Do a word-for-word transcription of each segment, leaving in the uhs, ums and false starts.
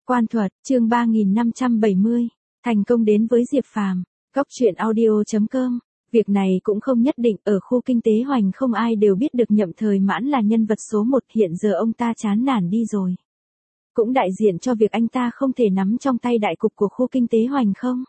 Quan thuật, chương ba nghìn năm trăm bảy mươi. Thành công đến với Diệp Phàm. Góc truyện audio chấm com. Việc này cũng không nhất định, ở khu kinh tế Hoành không ai đều biết được Nhậm Thời Mãn là nhân vật số một, hiện giờ ông ta chán nản đi rồi. Cũng đại diện cho việc anh ta không thể nắm trong tay đại cục của khu kinh tế Hoành không.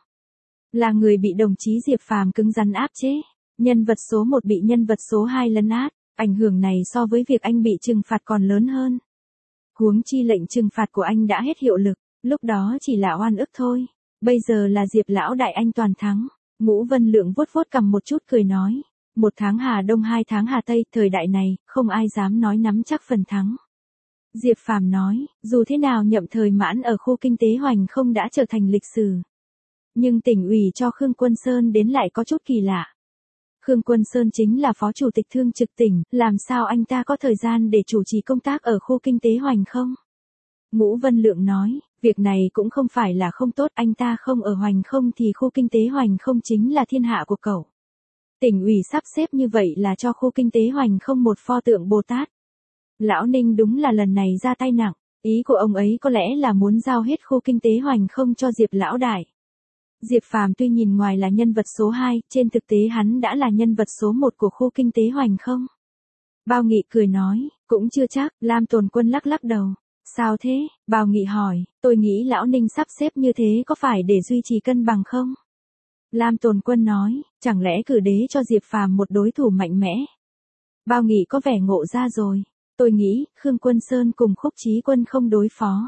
Là người bị đồng chí Diệp Phàm cứng rắn áp chế. Nhân vật số một bị nhân vật số hai lấn át, ảnh hưởng này so với việc anh bị trừng phạt còn lớn hơn. Huống chi lệnh trừng phạt của anh đã hết hiệu lực, lúc đó chỉ là oan ức thôi. Bây giờ là Diệp lão đại anh toàn thắng. Ngũ Vân Lượng vuốt vuốt cằm một chút cười nói. Một tháng Hà Đông hai tháng Hà Tây, thời đại này, không ai dám nói nắm chắc phần thắng. Diệp Phàm nói, dù thế nào Nhậm Thời Mãn ở khu kinh tế Hoành không đã trở thành lịch sử. Nhưng tỉnh ủy cho Khương Quân Sơn đến lại có chút kỳ lạ. Khương Quân Sơn chính là phó chủ tịch thương trực tỉnh, làm sao anh ta có thời gian để chủ trì công tác ở khu kinh tế Hoành không? Ngũ Vân Lượng nói, việc này cũng không phải là không tốt, anh ta không ở Hoành không thì khu kinh tế Hoành không chính là thiên hạ của cậu. Tỉnh ủy sắp xếp như vậy là cho khu kinh tế Hoành không một pho tượng Bồ Tát. Lão Ninh đúng là lần này ra tay nặng, ý của ông ấy có lẽ là muốn giao hết khu kinh tế Hoành không cho Diệp lão đại. Diệp Phàm tuy nhìn ngoài là nhân vật số hai, trên thực tế hắn đã là nhân vật số một của khu kinh tế Hoành không. Bao Nghị cười nói, cũng chưa chắc. Lam Tồn Quân lắc lắc đầu. Sao thế? Bao Nghị hỏi, tôi nghĩ lão Ninh sắp xếp như thế có phải để duy trì cân bằng không? Lam Tồn Quân nói, chẳng lẽ cử đế cho Diệp Phàm một đối thủ mạnh mẽ? Bao Nghị có vẻ ngộ ra rồi. Tôi nghĩ, Khương Quân Sơn cùng Khúc Chí Quân không đối phó.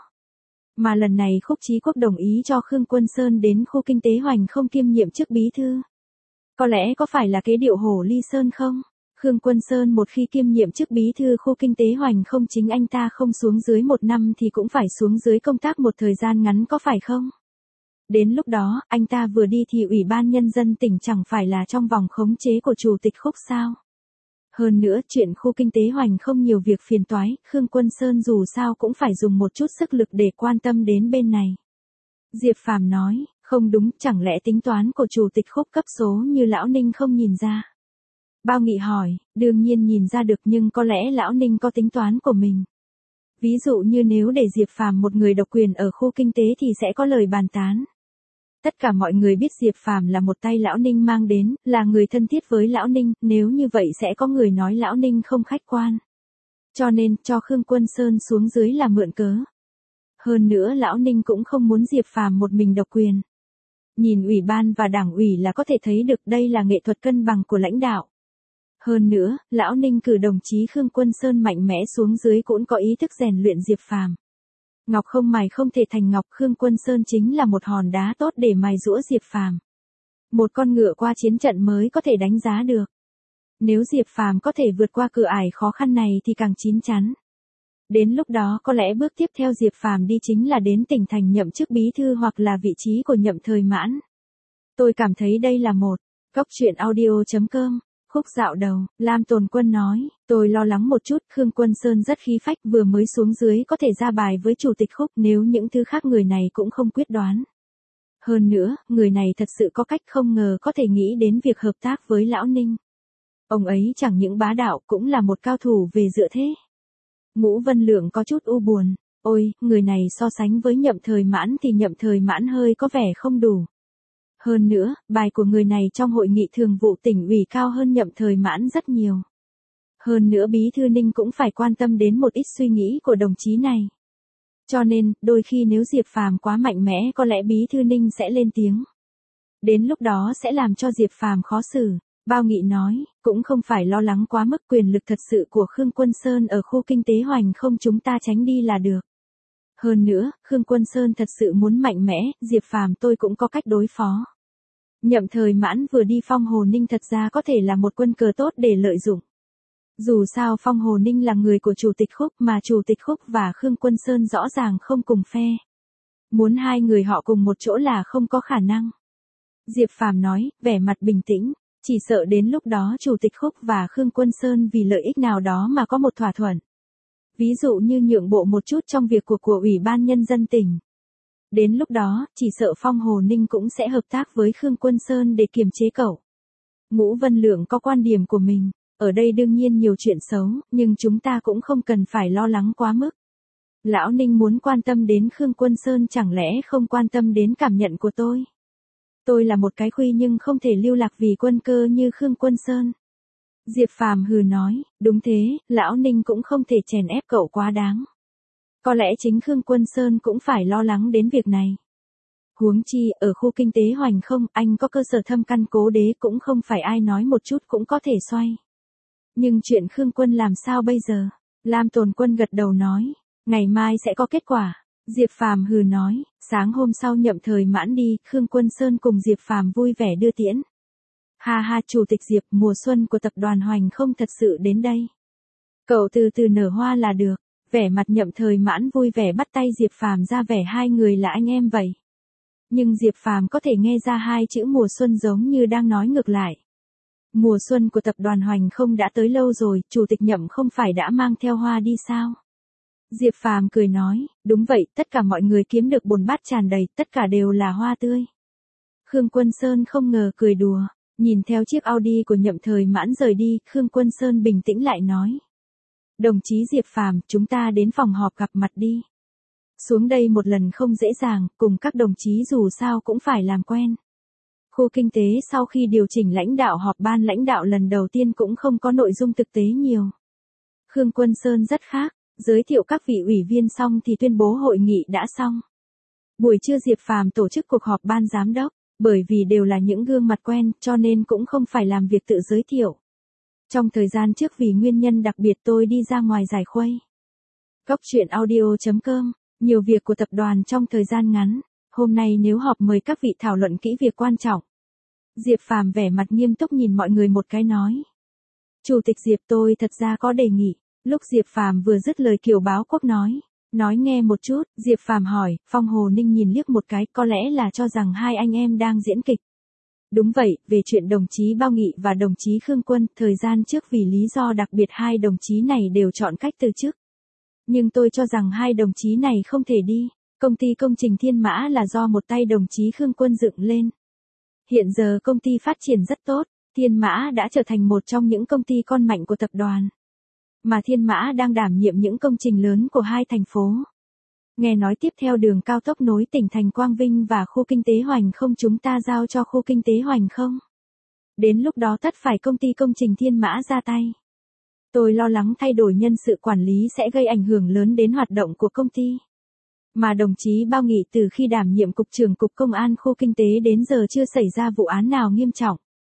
Mà lần này Khúc Chí Quốc đồng ý cho Khương Quân Sơn đến khu kinh tế Hoành không kiêm nhiệm chức bí thư. Có lẽ có phải là kế điệu hổ ly sơn không? Khương Quân Sơn một khi kiêm nhiệm chức bí thư khu kinh tế Hoành không, chính anh ta không xuống dưới một năm thì cũng phải xuống dưới công tác một thời gian ngắn, có phải không? Đến lúc đó, anh ta vừa đi thì Ủy ban Nhân dân tỉnh chẳng phải là trong vòng khống chế của Chủ tịch Khúc sao? Hơn nữa, chuyện khu kinh tế Hoành không nhiều việc phiền toái, Khương Quân Sơn dù sao cũng phải dùng một chút sức lực để quan tâm đến bên này. Diệp Phàm nói, không đúng, chẳng lẽ tính toán của Chủ tịch Khúc cấp số như lão Ninh không nhìn ra? Bao Nghị hỏi, đương nhiên nhìn ra được, nhưng có lẽ lão Ninh có tính toán của mình. Ví dụ như nếu để Diệp Phàm một người độc quyền ở khu kinh tế thì sẽ có lời bàn tán. Tất cả mọi người biết Diệp Phàm là một tay lão Ninh mang đến, là người thân thiết với lão Ninh, nếu như vậy sẽ có người nói lão Ninh không khách quan. Cho nên, cho Khương Quân Sơn xuống dưới là mượn cớ. Hơn nữa lão Ninh cũng không muốn Diệp Phàm một mình độc quyền. Nhìn ủy ban và đảng ủy là có thể thấy được đây là nghệ thuật cân bằng của lãnh đạo. Hơn nữa, lão Ninh cử đồng chí Khương Quân Sơn mạnh mẽ xuống dưới cũng có ý thức rèn luyện Diệp Phàm. Ngọc không mài không thể thành ngọc, Khương Quân Sơn chính là một hòn đá tốt để mài giũa Diệp Phàm. Một con ngựa qua chiến trận mới có thể đánh giá được. Nếu Diệp Phàm có thể vượt qua cửa ải khó khăn này thì càng chín chắn. Đến lúc đó có lẽ bước tiếp theo Diệp Phàm đi chính là đến tỉnh thành nhậm chức bí thư hoặc là vị trí của Nhậm Thời Mãn. Tôi cảm thấy đây là một. Góc truyện audio chấm com. Khúc dạo đầu, Lam Tồn Quân nói, tôi lo lắng một chút, Khương Quân Sơn rất khí phách, vừa mới xuống dưới có thể ra bài với Chủ tịch Khúc, nếu những thứ khác người này cũng không quyết đoán. Hơn nữa, người này thật sự có cách, không ngờ có thể nghĩ đến việc hợp tác với lão Ninh. Ông ấy chẳng những bá đạo, cũng là một cao thủ về dựa thế. Ngũ Vân Lượng có chút u buồn, ôi, người này so sánh với Nhậm Thời Mãn thì Nhậm Thời Mãn hơi có vẻ không đủ. Hơn nữa, bài của người này trong hội nghị thường vụ tỉnh ủy cao hơn Nhậm Thời Mãn rất nhiều. Hơn nữa bí thư Ninh cũng phải quan tâm đến một ít suy nghĩ của đồng chí này. Cho nên, đôi khi nếu Diệp Phàm quá mạnh mẽ có lẽ bí thư Ninh sẽ lên tiếng. Đến lúc đó sẽ làm cho Diệp Phàm khó xử. Bao Nghị nói, cũng không phải lo lắng quá mức, quyền lực thật sự của Khương Quân Sơn ở khu kinh tế Hoành không chúng ta tránh đi là được. Hơn nữa, Khương Quân Sơn thật sự muốn mạnh mẽ, Diệp Phàm tôi cũng có cách đối phó. Nhậm Thời Mãn vừa đi Phong Hồ Ninh thật ra có thể là một quân cờ tốt để lợi dụng. Dù sao Phong Hồ Ninh là người của Chủ tịch Khúc, mà Chủ tịch Khúc và Khương Quân Sơn rõ ràng không cùng phe. Muốn hai người họ cùng một chỗ là không có khả năng. Diệp Phàm nói, vẻ mặt bình tĩnh, chỉ sợ đến lúc đó Chủ tịch Khúc và Khương Quân Sơn vì lợi ích nào đó mà có một thỏa thuận. Ví dụ như nhượng bộ một chút trong việc của của Ủy ban Nhân dân tỉnh. Đến lúc đó, chỉ sợ Phong Hồ Ninh cũng sẽ hợp tác với Khương Quân Sơn để kiềm chế cậu. Ngũ Vân Lượng có quan điểm của mình, ở đây đương nhiên nhiều chuyện xấu, nhưng chúng ta cũng không cần phải lo lắng quá mức. Lão Ninh muốn quan tâm đến Khương Quân Sơn chẳng lẽ không quan tâm đến cảm nhận của tôi? Tôi là một cái khuy nhưng không thể lưu lạc vì quân cơ như Khương Quân Sơn. Diệp Phàm hừ nói, đúng thế, Lão Ninh cũng không thể chèn ép cậu quá đáng. Có lẽ chính Khương Quân Sơn cũng phải lo lắng đến việc này. Huống chi, ở khu kinh tế Hoành Không, anh có cơ sở thâm căn cố đế cũng không phải ai nói một chút cũng có thể xoay. Nhưng chuyện Khương Quân làm sao bây giờ? Lam Tồn Quân gật đầu nói, ngày mai sẽ có kết quả. Diệp Phàm hừ nói, sáng hôm sau Nhậm Thời Mãn đi, Khương Quân Sơn cùng Diệp Phàm vui vẻ đưa tiễn. Ha ha, Chủ tịch Diệp, mùa xuân của tập đoàn Hoành Không thật sự đến đây. Cậu từ từ nở hoa là được. Vẻ mặt Nhậm Thời Mãn vui vẻ bắt tay Diệp Phàm ra vẻ hai người là anh em vậy. Nhưng Diệp Phàm có thể nghe ra hai chữ mùa xuân giống như đang nói ngược lại. Mùa xuân của tập đoàn Hoành Không đã tới lâu rồi, Chủ tịch Nhậm không phải đã mang theo hoa đi sao? Diệp Phàm cười nói, đúng vậy, tất cả mọi người kiếm được bồn bát tràn đầy, tất cả đều là hoa tươi. Khương Quân Sơn không ngờ cười đùa, nhìn theo chiếc Audi của Nhậm Thời Mãn rời đi, Khương Quân Sơn bình tĩnh lại nói. Đồng chí Diệp Phàm, chúng ta đến phòng họp gặp mặt đi. Xuống đây một lần không dễ dàng, cùng các đồng chí dù sao cũng phải làm quen. Khu kinh tế sau khi điều chỉnh lãnh đạo họp ban lãnh đạo lần đầu tiên cũng không có nội dung thực tế nhiều. Khương Quân Sơn rất khác, giới thiệu các vị ủy viên xong thì tuyên bố hội nghị đã xong. Buổi trưa Diệp Phàm tổ chức cuộc họp ban giám đốc, bởi vì đều là những gương mặt quen cho nên cũng không phải làm việc tự giới thiệu. Trong thời gian trước vì nguyên nhân đặc biệt tôi đi ra ngoài giải khuây. Cóc truyện audio chấm com, nhiều việc của tập đoàn trong thời gian ngắn, hôm nay nếu họp mời các vị thảo luận kỹ việc quan trọng. Diệp Phàm vẻ mặt nghiêm túc nhìn mọi người một cái nói. Chủ tịch Diệp, tôi thật ra có đề nghị. Lúc Diệp Phàm vừa dứt lời Kiều Báo Quốc nói. Nói nghe một chút, Diệp Phàm hỏi, Phong Hồ Ninh nhìn liếc một cái, có lẽ là cho rằng hai anh em đang diễn kịch. Đúng vậy, về chuyện đồng chí Bao Nghị và đồng chí Khương Quân, thời gian trước vì lý do đặc biệt hai đồng chí này đều chọn cách từ chức. Nhưng tôi cho rằng hai đồng chí này không thể đi, công ty công trình Thiên Mã là do một tay đồng chí Khương Quân dựng lên. Hiện giờ công ty phát triển rất tốt, Thiên Mã đã trở thành một trong những công ty con mạnh của tập đoàn. Mà Thiên Mã đang đảm nhiệm những công trình lớn của hai thành phố. Nghe nói tiếp theo đường cao tốc nối tỉnh thành Quang Vinh và khu kinh tế Hoành Không chúng ta giao cho khu kinh tế Hoành Không. Đến lúc đó tất phải công ty công trình Thiên Mã ra tay. Tôi lo lắng thay đổi nhân sự quản lý sẽ gây ảnh hưởng lớn đến hoạt động của công ty. Mà đồng chí Bao Nghị từ khi đảm nhiệm cục trưởng cục công an khu kinh tế đến giờ chưa xảy ra vụ án nào nghiêm trọng.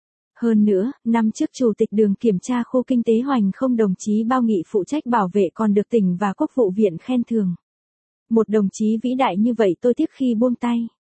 Hơn nữa, năm trước chủ tịch đường kiểm tra khu kinh tế Hoành Không đồng chí Bao Nghị phụ trách bảo vệ còn được tỉnh và quốc vụ viện khen thưởng. Một đồng chí vĩ đại như vậy tôi tiếc khi buông tay.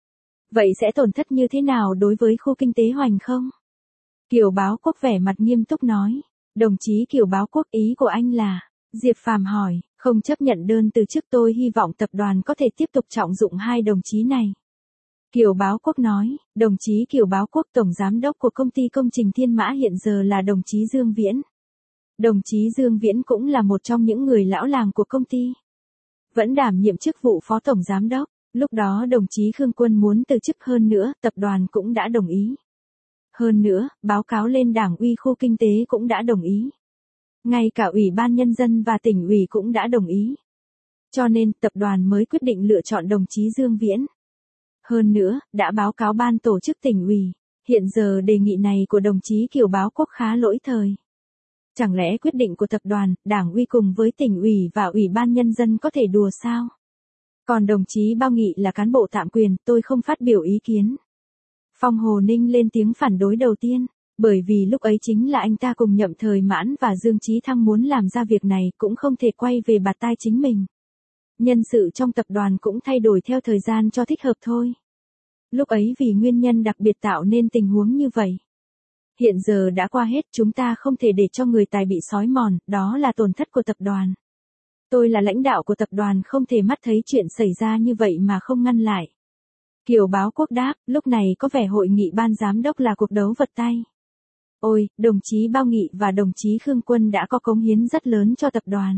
Vậy sẽ tổn thất như thế nào đối với khu kinh tế Hoành Không? Kiều Báo Quốc vẻ mặt nghiêm túc nói. Đồng chí Kiều Báo Quốc, ý của anh là, Diệp Phàm hỏi, không chấp nhận đơn từ chức, tôi hy vọng tập đoàn có thể tiếp tục trọng dụng hai đồng chí này. Kiều Báo Quốc nói, đồng chí Kiều Báo Quốc tổng giám đốc của công ty công trình Thiên Mã hiện giờ là đồng chí Dương Viễn. Đồng chí Dương Viễn cũng là một trong những người lão làng của công ty. Vẫn đảm nhiệm chức vụ phó tổng giám đốc, lúc đó đồng chí Khương Quân muốn từ chức hơn nữa, tập đoàn cũng đã đồng ý. Hơn nữa, báo cáo lên đảng ủy khu kinh tế cũng đã đồng ý. Ngay cả Ủy ban Nhân dân và tỉnh ủy cũng đã đồng ý. Cho nên, tập đoàn mới quyết định lựa chọn đồng chí Dương Viễn. Hơn nữa, đã báo cáo ban tổ chức tỉnh ủy. Hiện giờ đề nghị này của đồng chí Kiều Báo Quốc khá lỗi thời. Chẳng lẽ quyết định của tập đoàn, đảng ủy cùng với tỉnh ủy và Ủy ban Nhân dân có thể đùa sao? Còn đồng chí Bao Nghị là cán bộ tạm quyền, tôi không phát biểu ý kiến. Phong Hồ Ninh lên tiếng phản đối đầu tiên, bởi vì lúc ấy chính là anh ta cùng Nhậm Thời Mãn và Dương Chí Thăng muốn làm ra việc này cũng không thể quay về bạt tai chính mình. Nhân sự trong tập đoàn cũng thay đổi theo thời gian cho thích hợp thôi. Lúc ấy vì nguyên nhân đặc biệt tạo nên tình huống như vậy. Hiện giờ đã qua hết, chúng ta không thể để cho người tài bị xói mòn, đó là tổn thất của tập đoàn. Tôi là lãnh đạo của tập đoàn không thể mắt thấy chuyện xảy ra như vậy mà không ngăn lại. Kiều Báo Quốc đáp, lúc này có vẻ hội nghị ban giám đốc là cuộc đấu vật tay. Ôi, đồng chí Bao Nghị và đồng chí Khương Quân đã có cống hiến rất lớn cho tập đoàn.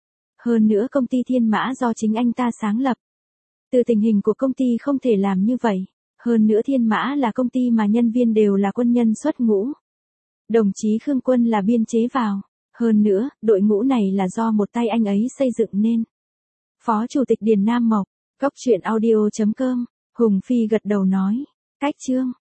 Hơn nữa công ty Thiên Mã do chính anh ta sáng lập. Từ tình hình của công ty không thể làm như vậy. Hơn nữa Thiên Mã là công ty mà nhân viên đều là quân nhân xuất ngũ. Đồng chí Khương Quân là biên chế vào. Hơn nữa, đội ngũ này là do một tay anh ấy xây dựng nên. Phó Chủ tịch Điền Nam Mộc, Cốc truyện audio chấm com, Hùng Phi gật đầu nói. Cách chương.